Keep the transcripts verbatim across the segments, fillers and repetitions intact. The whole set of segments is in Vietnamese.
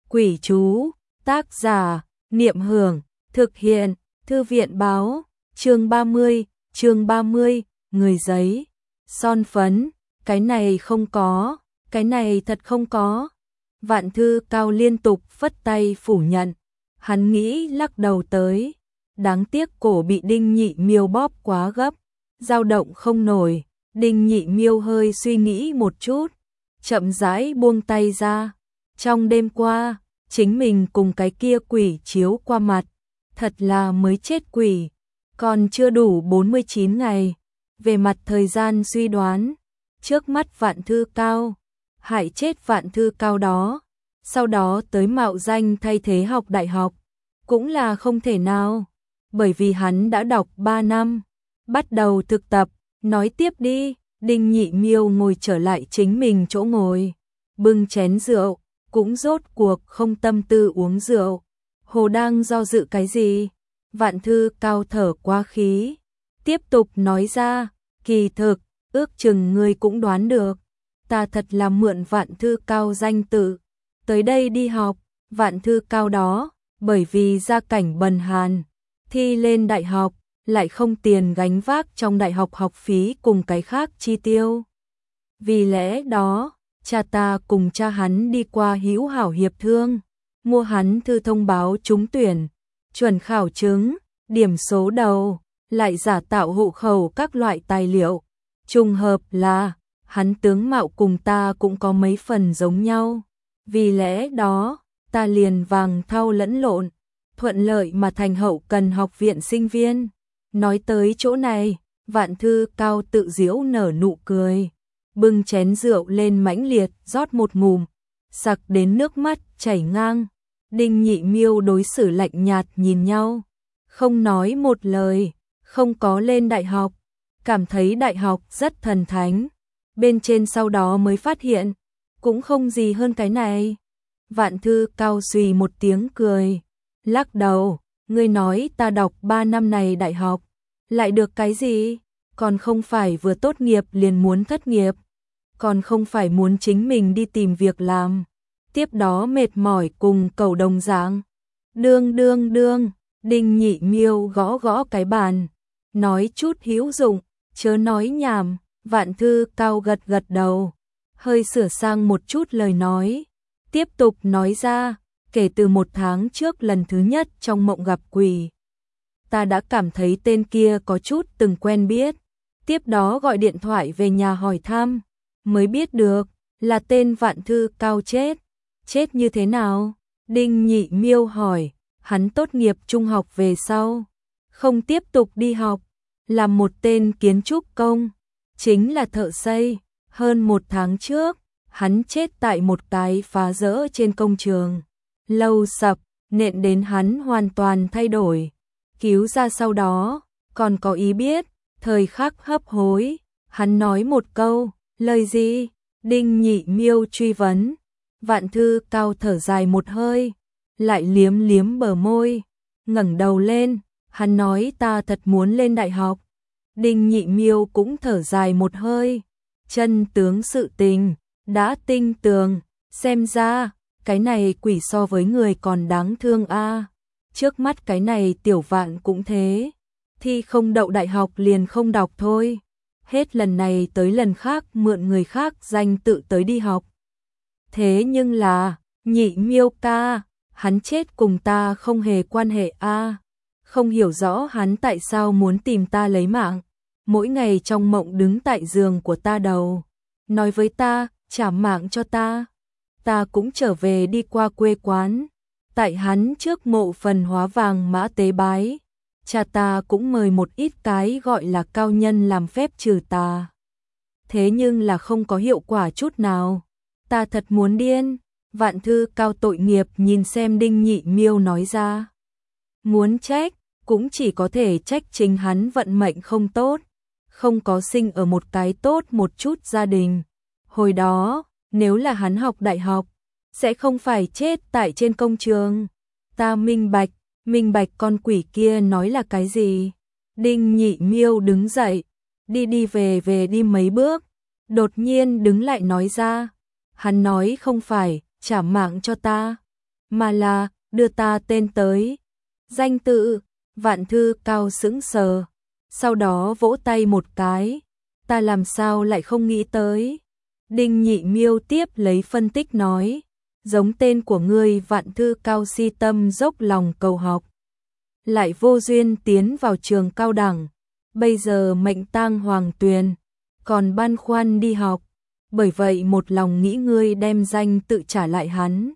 Quỷ chú, tác giả, Niệm Hưởng, thực hiện, Thư viện báo, chương ba mươi, chương ba mươi, người giấy, son phấn, cái này không có, cái này thật không có. Vạn Thư Cao liên tục phất tay phủ nhận, hắn nghĩ lắc đầu tới, đáng tiếc cổ bị Đinh Nhị Miêu bóp quá gấp, dao động không nổi. Đinh Nhị Miêu hơi suy nghĩ một chút, chậm rãi buông tay ra. Trong đêm qua, chính mình cùng cái kia quỷ chiếu qua mặt, thật là mới chết quỷ, còn chưa đủ bốn mươi chín ngày. Về mặt thời gian suy đoán, trước mắt Vạn Thư Cao, hại chết Vạn Thư Cao đó, sau đó tới mạo danh thay thế học đại học, cũng là không thể nào, bởi vì hắn đã đọc ba năm, bắt đầu thực tập. Nói tiếp đi. Đinh Nhị Miêu ngồi trở lại chính mình chỗ ngồi, bưng chén rượu, cũng rốt cuộc không tâm tư uống rượu. Hồ đang do dự cái gì? Vạn Thư Cao thở qua khí, tiếp tục nói ra, kỳ thực, ước chừng ngươi cũng đoán được, ta thật là mượn Vạn Thư Cao danh tự, tới đây đi học. Vạn Thư Cao đó, bởi vì gia cảnh bần hàn, thi lên đại học, lại không tiền gánh vác trong đại học học phí cùng cái khác chi tiêu. Vì lẽ đó, cha ta cùng cha hắn đi qua Hữu Hảo Hiệp Thương, mua hắn thư thông báo trúng tuyển, chuẩn khảo chứng, điểm số đầu, lại giả tạo hộ khẩu các loại tài liệu. Trùng hợp là, hắn tướng mạo cùng ta cũng có mấy phần giống nhau. Vì lẽ đó, ta liền vàng thau lẫn lộn, thuận lợi mà thành hậu cần học viện sinh viên. Nói tới chỗ này, Vạn Thư Cao tự giễu nở nụ cười, bưng chén rượu lên mãnh liệt rót một ngụm, sặc đến nước mắt chảy ngang. Đinh Nhị Miêu đối xử lạnh nhạt nhìn nhau, không nói một lời, không có lên đại học, cảm thấy đại học rất thần thánh, bên trên sau đó mới phát hiện, cũng không gì hơn cái này. Vạn Thư Cao xùy một tiếng cười, lắc đầu, ngươi nói ta đọc ba năm này đại học, lại được cái gì? Còn không phải vừa tốt nghiệp liền muốn thất nghiệp, còn không phải muốn chính mình đi tìm việc làm, tiếp đó mệt mỏi cùng cầu đồng dạng. Đương đương đương, Đinh Nhị Miêu gõ gõ cái bàn, nói chút hữu dụng, chớ nói nhảm. Vạn Thư Cao gật gật đầu, hơi sửa sang một chút lời nói, tiếp tục nói ra, kể từ một tháng trước lần thứ nhất trong mộng gặp quỷ, ta đã cảm thấy tên kia có chút từng quen biết, tiếp đó gọi điện thoại về nhà hỏi thăm, mới biết được là tên Vạn Thư Cao chết. Chết như thế nào? Đinh Nhị Miêu hỏi. Hắn tốt nghiệp trung học về sau, không tiếp tục đi học, làm một tên kiến trúc công, chính là thợ xây. Hơn một tháng trước, hắn chết tại một cái phá rỡ trên công trường, lâu sập, nện đến hắn hoàn toàn thay đổi. Cứu ra sau đó, còn có ý biết, thời khắc hấp hối, hắn nói một câu, lời gì? Đinh Nhị Miêu truy vấn. Vạn Thư Cao thở dài một hơi, lại liếm liếm bờ môi, ngẩng đầu lên, hắn nói ta thật muốn lên đại học. Đinh Nhị Miêu cũng thở dài một hơi, chân tướng sự tình, đã tinh tường, xem ra, cái này quỷ so với người còn đáng thương a. À. Trước mắt cái này tiểu Vạn cũng thế, thi không đậu đại học liền không đọc thôi, hết lần này tới lần khác mượn người khác danh tự tới đi học. Thế nhưng là, Nhị Miêu ca, hắn chết cùng ta không hề quan hệ a. À. Không hiểu rõ hắn tại sao muốn tìm ta lấy mạng, mỗi ngày trong mộng đứng tại giường của ta đầu, nói với ta, trả mạng cho ta. Ta cũng trở về đi qua quê quán, tại hắn trước mộ phần hóa vàng mã tế bái, cha ta cũng mời một ít cái gọi là cao nhân làm phép trừ tà. Thế nhưng là không có hiệu quả chút nào, ta thật muốn điên. Vạn Thư Cao tội nghiệp nhìn xem Đinh Nhị Miêu nói ra. Muốn trách, cũng chỉ có thể trách chính hắn vận mệnh không tốt, không có sinh ở một cái tốt một chút gia đình. Hồi đó, nếu là hắn học đại học, sẽ không phải chết tại trên công trường. Ta minh bạch, minh bạch con quỷ kia nói là cái gì. Đinh Nhị Miêu đứng dậy, đi đi về về đi mấy bước, đột nhiên đứng lại nói ra. Hắn nói không phải, trả mạng cho ta. mà là đưa ta tên tới. Danh tự, Vạn Thư Cao sững sờ, sau đó vỗ tay một cái, ta làm sao lại không nghĩ tới. Đinh Nhị Miêu tiếp lấy phân tích nói, giống tên của ngươi Vạn Thư Cao si tâm dốc lòng cầu học, lại vô duyên tiến vào trường cao đẳng, bây giờ mệnh tang hoàng tuyền, còn băn khoăn đi học, bởi vậy một lòng nghĩ ngươi đem danh tự trả lại hắn,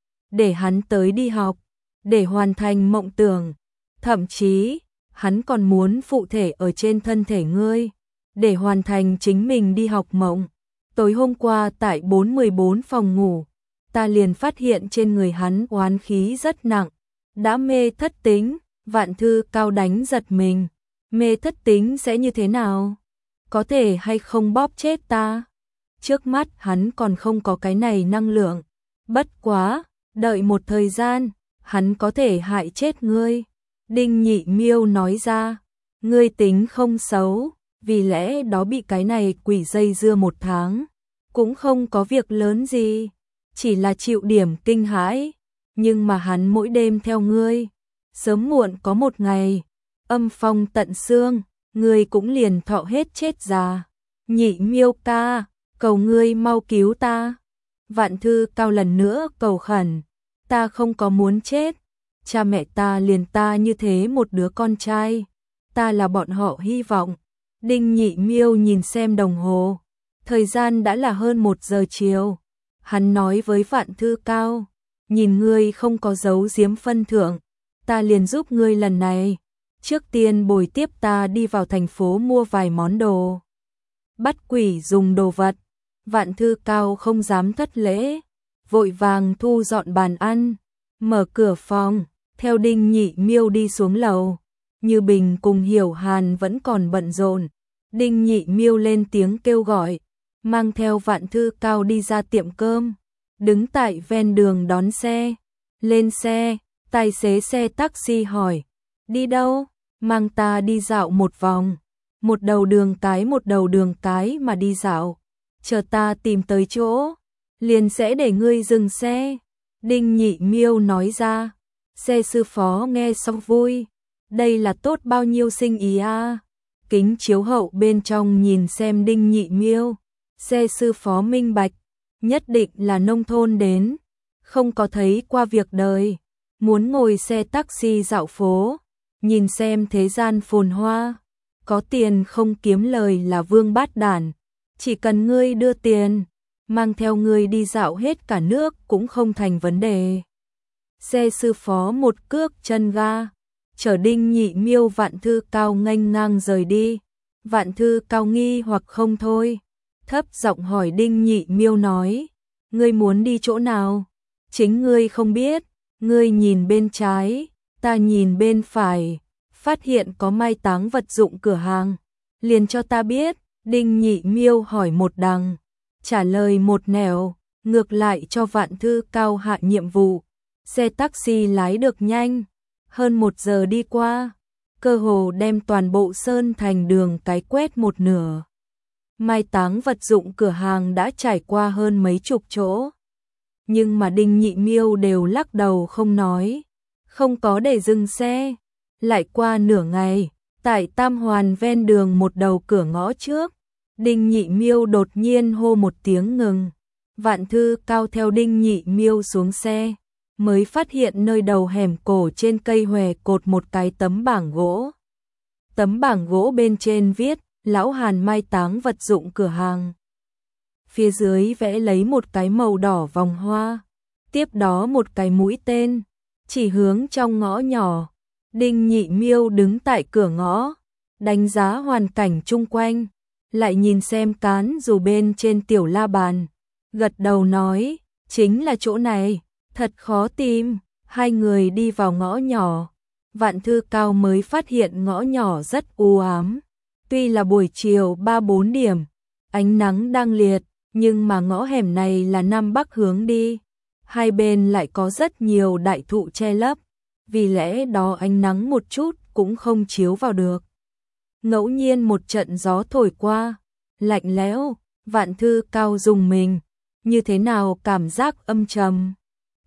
để hắn tới đi học, để hoàn thành mộng tưởng, thậm chí hắn còn muốn phụ thể ở trên thân thể ngươi, để hoàn thành chính mình đi học mộng. Tối hôm qua tại bốn một bốn phòng ngủ, ta liền phát hiện trên người hắn oán khí rất nặng, đã mê thất tính. Vạn Thư Cao đánh giật mình, mê thất tính sẽ như thế nào? Có thể hay không bóp chết ta? Trước mắt hắn còn không có cái này năng lượng, bất quá, đợi một thời gian, hắn có thể hại chết ngươi. Đinh Nhị Miêu nói ra, ngươi tính không xấu, vì lẽ đó bị cái này quỷ dây dưa một tháng, cũng không có việc lớn gì, chỉ là chịu điểm kinh hãi, nhưng mà hắn mỗi đêm theo ngươi, sớm muộn có một ngày, âm phong tận xương, ngươi cũng liền thọ hết chết già. Nhị Miêu ca, cầu ngươi mau cứu ta. Vạn Thư Cao lần nữa cầu khẩn, ta không có muốn chết, cha mẹ ta liền ta như thế một đứa con trai, ta là bọn họ hy vọng. Đinh Nhị Miêu nhìn xem đồng hồ, thời gian đã là hơn một giờ chiều, hắn nói với Vạn Thư Cao, nhìn ngươi không có giấu giếm phân thượng, ta liền giúp ngươi lần này, trước tiên bồi tiếp ta đi vào thành phố mua vài món đồ. Bắt quỷ dùng đồ vật, Vạn Thư Cao không dám thất lễ, vội vàng thu dọn bàn ăn, mở cửa phòng, theo Đinh Nhị Miêu đi xuống lầu. Như Bình cùng Hiểu Hàn vẫn còn bận rộn, Đinh Nhị Miêu lên tiếng kêu gọi, mang theo Vạn Thư Cao đi ra tiệm cơm, đứng tại ven đường đón xe. Lên xe, tài xế xe taxi hỏi, đi đâu? Mang ta đi dạo một vòng, một đầu đường cái một đầu đường cái mà đi dạo, chờ ta tìm tới chỗ, liền sẽ để ngươi dừng xe. Đinh Nhị Miêu nói ra, xe sư phó nghe xong vui, đây là tốt bao nhiêu sinh ý a. Kính chiếu hậu bên trong nhìn xem Đinh Nhị Miêu, xe sư phó minh bạch, nhất định là nông thôn đến, không có thấy qua việc đời, muốn ngồi xe taxi dạo phố, nhìn xem thế gian phồn hoa, có tiền không kiếm lời là vương bát đản, chỉ cần ngươi đưa tiền, mang theo ngươi đi dạo hết cả nước cũng không thành vấn đề. Xe sư phó một cước chân ga, chở Đinh Nhị Miêu Vạn Thư Cao nghênh ngang rời đi. Vạn Thư Cao nghi hoặc không thôi, thấp giọng hỏi Đinh Nhị Miêu nói, ngươi muốn đi chỗ nào? Chính ngươi không biết, ngươi nhìn bên trái, ta nhìn bên phải, phát hiện có mai táng vật dụng cửa hàng, liền cho ta biết. Đinh Nhị Miêu hỏi một đằng, trả lời một nẻo, ngược lại cho Vạn Thư Cao hạ nhiệm vụ. Xe taxi lái được nhanh, hơn một giờ đi qua, cơ hồ đem toàn bộ Sơn Thành đường cái quét một nửa. Mai táng vật dụng cửa hàng đã trải qua hơn mấy chục chỗ, nhưng mà Đinh Nhị Miêu đều lắc đầu không nói, không có để dừng xe. Lại qua nửa ngày, tại Tam Hoàn ven đường một đầu cửa ngõ trước, Đinh Nhị Miêu đột nhiên hô một tiếng ngừng. Vạn Thư Cao theo Đinh Nhị Miêu xuống xe, mới phát hiện nơi đầu hẻm cổ trên cây hòe cột một cái tấm bảng gỗ. Tấm bảng gỗ bên trên viết, Lão Hàn mai táng vật dụng cửa hàng. Phía dưới vẽ lấy một cái màu đỏ vòng hoa, tiếp đó một cái mũi tên, chỉ hướng trong ngõ nhỏ. Đinh Nhị Miêu đứng tại cửa ngõ, đánh giá hoàn cảnh chung quanh, lại nhìn xem cán dù bên trên tiểu la bàn, gật đầu nói, chính là chỗ này, thật khó tìm. Hai người đi vào ngõ nhỏ, Vạn Thư Cao mới phát hiện ngõ nhỏ rất u ám, tuy là buổi chiều ba bốn điểm, ánh nắng đang liệt, nhưng mà ngõ hẻm này là nam bắc hướng đi, hai bên lại có rất nhiều đại thụ che lấp, vì lẽ đó ánh nắng một chút cũng không chiếu vào được. Ngẫu nhiên một trận gió thổi qua, lạnh lẽo, Vạn Thư Cao rùng mình, như thế nào cảm giác âm trầm.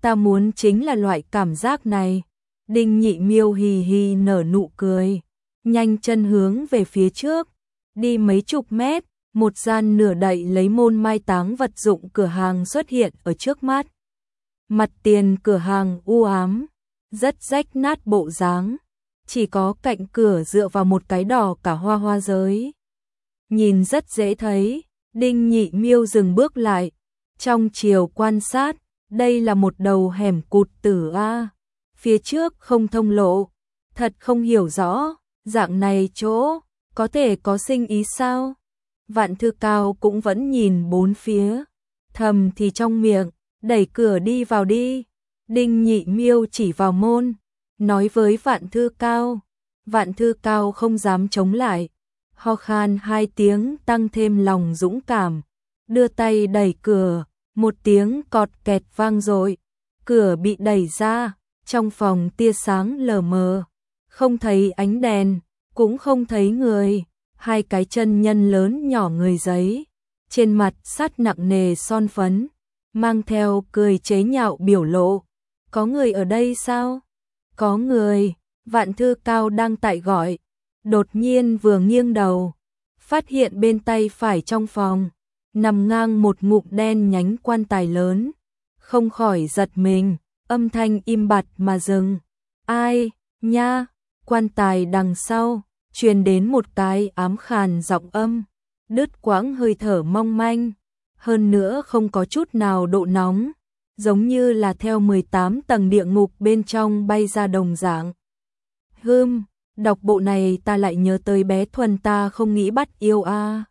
ta muốn chính là loại cảm giác này. Đinh Nhị Miêu hì hì nở nụ cười, nhanh chân hướng về phía trước, đi mấy chục mét, một gian nửa đậy lấy môn mai táng vật dụng cửa hàng xuất hiện ở trước mắt. Mặt tiền cửa hàng u ám, rất rách nát bộ dáng, chỉ có cạnh cửa dựa vào một cái đỏ cả hoa hoa giới. Nhìn rất dễ thấy, Đinh Nhị Miêu dừng bước lại, trong chiều quan sát, đây là một đầu hẻm cụt tử a, phía trước không thông lộ, thật không hiểu rõ, dạng này chỗ có thể có sinh ý sao? Vạn Thư Cao cũng vẫn nhìn bốn phía, thầm thì trong miệng, đẩy cửa đi vào đi. Đinh Nhị Miêu chỉ vào môn, nói với Vạn Thư Cao. Vạn Thư Cao không dám chống lại, ho khan hai tiếng tăng thêm lòng dũng cảm, đưa tay đẩy cửa, một tiếng cọt kẹt vang dội, cửa bị đẩy ra, trong phòng tia sáng lờ mờ, không thấy ánh đèn, cũng không thấy người, hai cái chân nhân lớn nhỏ người giấy, trên mặt sát nặng nề son phấn, mang theo cười chế nhạo biểu lộ. Có người ở đây sao? Có người. Vạn Thư Cao đang tại gọi, đột nhiên vừa nghiêng đầu, phát hiện bên tay phải trong phòng nằm ngang một ngụm đen nhánh quan tài lớn, không khỏi giật mình, âm thanh im bặt mà dừng. Ai nha? Quan tài đằng sau truyền đến một cái ám khàn giọng âm, đứt quãng hơi thở mong manh, hơn nữa không có chút nào độ nóng, giống như là theo mười tám tầng địa ngục bên trong bay ra đồng dạng. Hừm, đọc bộ này ta lại nhớ tới bé Thuần ta không nghĩ bắt yêu a. À.